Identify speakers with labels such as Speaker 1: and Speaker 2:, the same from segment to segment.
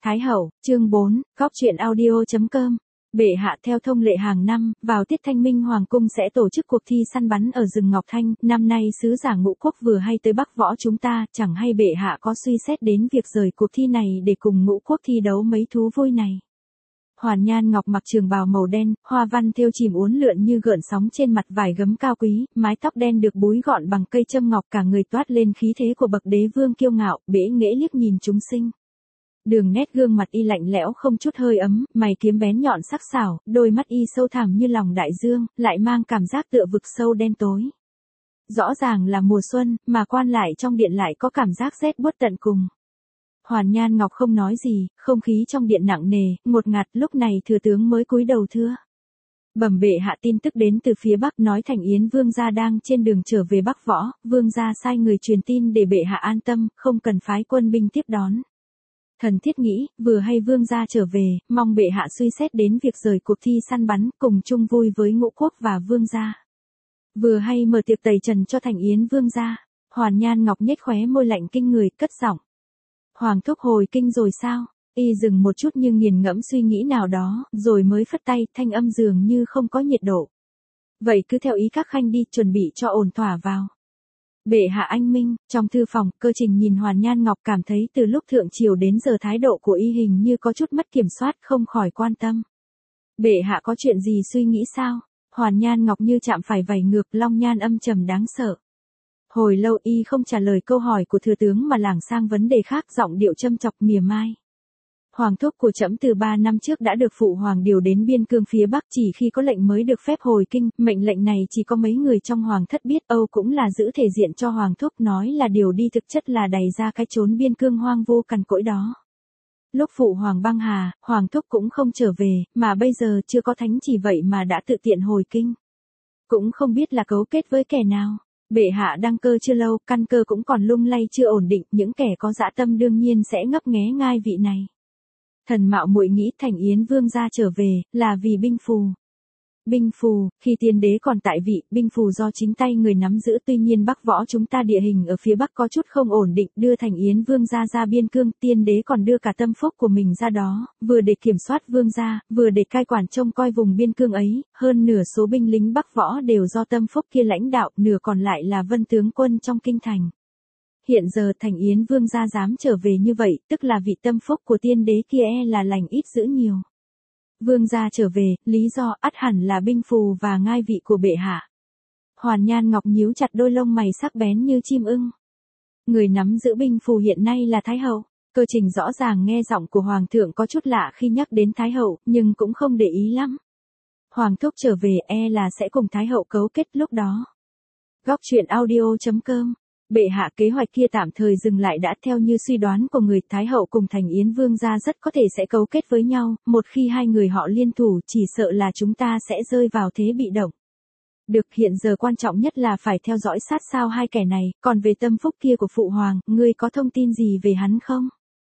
Speaker 1: Thái hậu, chương 4, góc truyện audio.com. Bệ hạ theo thông lệ hàng năm, vào tiết Thanh Minh Hoàng cung sẽ tổ chức cuộc thi săn bắn ở rừng Ngọc Thanh, năm nay sứ giả Ngũ Quốc vừa hay tới Bắc Võ chúng ta, chẳng hay bệ hạ có suy xét đến việc rời cuộc thi này để cùng Ngũ Quốc thi đấu mấy thú vui này. Hoàn Nhan Ngọc mặc trường bào màu đen, hoa văn thêu chìm uốn lượn như gợn sóng trên mặt vải gấm cao quý, mái tóc đen được búi gọn bằng cây châm ngọc, cả người toát lên khí thế của bậc đế vương kiêu ngạo, bẽ nghễ liếc nhìn chúng sinh. Đường nét gương mặt y lạnh lẽo không chút hơi ấm, mày kiếm bén nhọn sắc sảo, đôi mắt y sâu thẳm như lòng đại dương, lại mang cảm giác tựa vực sâu đen tối. Rõ ràng là mùa xuân, mà quan lại trong điện lại có cảm giác rét buốt tận cùng. Hoàn Nhan Ngọc không nói gì, không khí trong điện nặng nề, ngột ngạt. Lúc này thừa tướng mới cúi đầu thưa. Bẩm bệ hạ, tin tức đến từ phía Bắc nói Thành Yến vương gia đang trên đường trở về Bắc Võ, vương gia sai người truyền tin để bệ hạ an tâm, không cần phái quân binh tiếp đón. Thần thiết nghĩ, vừa hay vương gia trở về, mong bệ hạ suy xét đến việc rời cuộc thi săn bắn, cùng chung vui với Ngũ Quốc và vương gia. Vừa hay mở tiệc tẩy trần cho Thành Yến vương gia. Hoàn Nhan Ngọc nhếch khóe môi lạnh kinh người, cất giọng. Hoàng thúc hồi kinh rồi sao? Y dừng một chút nhưng nghiền ngẫm suy nghĩ nào đó, rồi mới phất tay, thanh âm dường như không có nhiệt độ. Vậy cứ theo ý các khanh đi, chuẩn bị cho ổn thỏa vào. Bệ hạ anh minh. Trong thư phòng, Cơ Trình nhìn Hoàn Nhan Ngọc, cảm thấy từ lúc thượng triều đến giờ thái độ của y hình như có chút mất kiểm soát, không khỏi quan tâm. Bệ hạ có chuyện gì suy nghĩ sao? Hoàn Nhan Ngọc như chạm phải vảy ngược, long nhan âm trầm đáng sợ. Hồi lâu y không trả lời câu hỏi của thừa tướng mà lảng sang vấn đề khác, giọng điệu châm chọc mỉa mai. Hoàng thúc của trẫm từ 3 năm trước đã được phụ hoàng điều đến biên cương phía Bắc, chỉ khi có lệnh mới được phép hồi kinh, mệnh lệnh này chỉ có mấy người trong hoàng thất biết, Âu cũng là giữ thể diện cho hoàng thúc, nói là điều đi thực chất là đày ra cái chốn biên cương hoang vu cằn cỗi đó. Lúc phụ hoàng băng hà, hoàng thúc cũng không trở về, mà bây giờ chưa có thánh chỉ vậy mà đã tự tiện hồi kinh. Cũng không biết là cấu kết với kẻ nào. Bệ hạ đăng cơ chưa lâu, căn cơ cũng còn lung lay chưa ổn định, những kẻ có dã tâm đương nhiên sẽ ngấp nghé ngai vị này. Thần mạo muội nghĩ Thành Yến vương gia trở về, là vì binh phù. Binh phù, khi tiên đế còn tại vị, binh phù do chính tay người nắm giữ, tuy nhiên Bắc Võ chúng ta địa hình ở phía Bắc có chút không ổn định, đưa Thành Yến vương gia ra biên cương, tiên đế còn đưa cả tâm phúc của mình ra đó, vừa để kiểm soát vương gia, vừa để cai quản trông coi vùng biên cương ấy, hơn nửa số binh lính Bắc Võ đều do tâm phúc kia lãnh đạo, nửa còn lại là vân tướng quân trong kinh thành. Hiện giờ Thành Yến vương gia dám trở về như vậy, tức là vị tâm phúc của tiên đế kia là lành ít dữ nhiều. Vương gia trở về, lý do ắt hẳn là binh phù và ngai vị của bệ hạ. Hoàn Nhan Ngọc nhíu chặt đôi lông mày sắc bén như chim ưng. Người nắm giữ binh phù hiện nay là Thái hậu. Cơ Trình rõ ràng nghe giọng của hoàng thượng có chút lạ khi nhắc đến Thái hậu, nhưng cũng không để ý lắm. Hoàng thúc trở về là sẽ cùng Thái hậu cấu kết lúc đó. Góc truyện audio.com. Bệ hạ, kế hoạch kia tạm thời dừng lại đã, theo như suy đoán của người, Thái hậu cùng Thành Yến vương gia rất có thể sẽ cấu kết với nhau, một khi hai người họ liên thủ, chỉ sợ là chúng ta sẽ rơi vào thế bị động. Được, hiện giờ quan trọng nhất là phải theo dõi sát sao hai kẻ này, còn về tâm phúc kia của phụ hoàng, ngươi có thông tin gì về hắn không?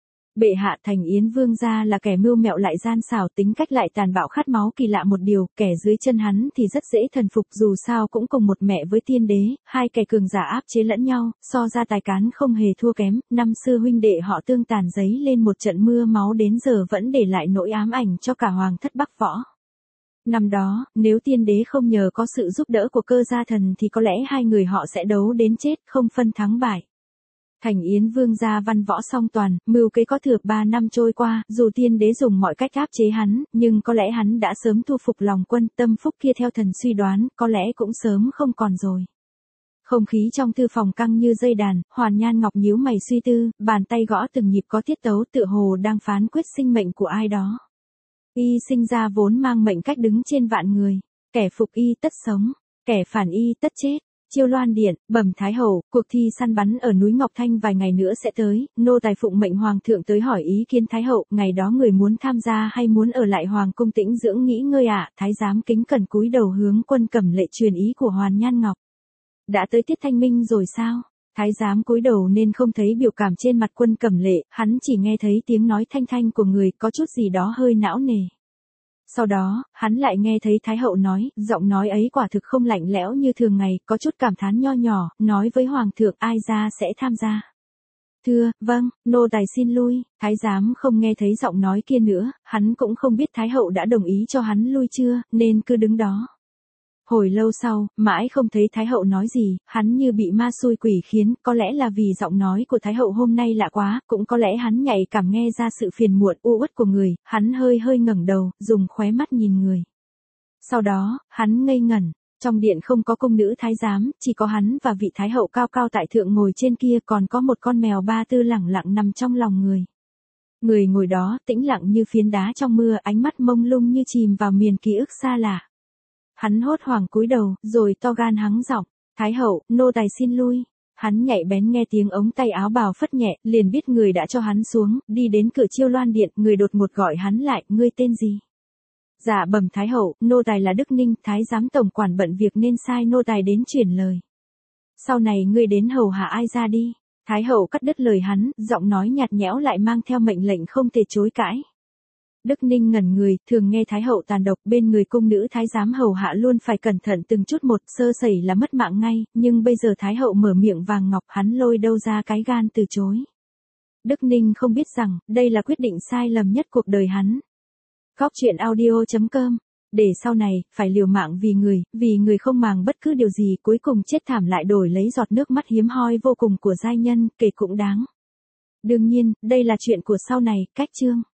Speaker 1: Bệ hạ, Thành Yến vương gia là kẻ mưu mẹo lại gian xảo, tính cách lại tàn bạo khát máu, kỳ lạ một điều, kẻ dưới chân hắn thì rất dễ thần phục, dù sao cũng cùng một mẹ với tiên đế, hai kẻ cường giả áp chế lẫn nhau, so ra tài cán không hề thua kém, năm xưa huynh đệ họ tương tàn giấy lên một trận mưa máu, đến giờ vẫn để lại nỗi ám ảnh cho cả hoàng thất Bắc Võ. Năm đó, nếu tiên đế không nhờ có sự giúp đỡ của Cơ gia thần thì có lẽ hai người họ sẽ đấu đến chết, không phân thắng bại. Thành Yến vương gia văn võ song toàn, mưu kế có thừa, 3 năm trôi qua, dù tiên đế dùng mọi cách áp chế hắn, nhưng có lẽ hắn đã sớm thu phục lòng quân, tâm phúc kia theo thần suy đoán, có lẽ cũng sớm không còn rồi. Không khí trong thư phòng căng như dây đàn, Hoàn Nhan Ngọc nhíu mày suy tư, bàn tay gõ từng nhịp có tiết tấu, tựa hồ đang phán quyết sinh mệnh của ai đó. Y sinh ra vốn mang mệnh cách đứng trên vạn người, kẻ phục y tất sống, kẻ phản y tất chết. Chiêu Loan điện, bẩm Thái hậu, cuộc thi săn bắn ở núi Ngọc Thanh vài ngày nữa sẽ tới, nô tài phụng mệnh hoàng thượng tới hỏi ý kiến Thái hậu, ngày đó người muốn tham gia hay muốn ở lại hoàng cung tĩnh dưỡng nghỉ ngơi ạ? Thái giám kính cẩn cúi đầu hướng Quân Cẩm Lệ truyền ý của Hoàn Nhan Ngọc. Đã tới tiết thanh minh rồi sao? Thái giám cúi đầu nên không thấy biểu cảm trên mặt Quân Cẩm Lệ, hắn chỉ nghe thấy tiếng nói thanh thanh của người, có chút gì đó hơi não nề. Sau đó, hắn lại nghe thấy Thái hậu nói, giọng nói ấy quả thực không lạnh lẽo như thường ngày, có chút cảm thán nho nhỏ, nói với hoàng thượng ai ra sẽ tham gia. Thưa, vâng, nô tài xin lui. Thái giám không nghe thấy giọng nói kia nữa, hắn cũng không biết Thái hậu đã đồng ý cho hắn lui chưa, nên cứ đứng đó. Hồi lâu sau, mãi không thấy Thái hậu nói gì, hắn như bị ma xui quỷ khiến, có lẽ là vì giọng nói của Thái hậu hôm nay lạ quá, cũng có lẽ hắn nhạy cảm nghe ra sự phiền muộn u uất của người, hắn hơi hơi ngẩng đầu, dùng khóe mắt nhìn người. Sau đó, hắn ngây ngẩn, trong điện không có cung nữ thái giám, chỉ có hắn và vị Thái hậu cao cao tại thượng ngồi trên kia, còn có một con mèo ba tư lẳng lặng nằm trong lòng người. Người ngồi đó, tĩnh lặng như phiến đá trong mưa, ánh mắt mông lung như chìm vào miền ký ức xa lạ. Hắn hốt hoảng cúi đầu, rồi to gan hắng giọng, Thái hậu, nô tài xin lui. Hắn nhạy bén nghe tiếng ống tay áo bào phất nhẹ, liền biết người đã cho hắn xuống, đi đến cửa Chiêu Loan điện, người đột ngột gọi hắn lại, ngươi tên gì? Dạ bẩm Thái hậu, nô tài là Đức Ninh, Thái giám tổng quản bận việc nên sai nô tài đến chuyển lời. Sau này ngươi đến hầu hạ ai ra đi. Thái hậu cắt đứt lời hắn, giọng nói nhạt nhẽo lại mang theo mệnh lệnh không thể chối cãi. Đức Ninh ngẩn người, thường nghe Thái hậu tàn độc, bên người cung nữ thái giám hầu hạ luôn phải cẩn thận từng chút một, sơ sẩy là mất mạng ngay, nhưng bây giờ Thái hậu mở miệng vàng ngọc, hắn lôi đâu ra cái gan từ chối. Đức Ninh không biết rằng, đây là quyết định sai lầm nhất cuộc đời hắn. Góc truyện audio.com. Để sau này, phải liều mạng vì người không màng bất cứ điều gì, cuối cùng chết thảm lại đổi lấy giọt nước mắt hiếm hoi vô cùng của giai nhân, kể cũng đáng. Đương nhiên, đây là chuyện của sau này, cách chương.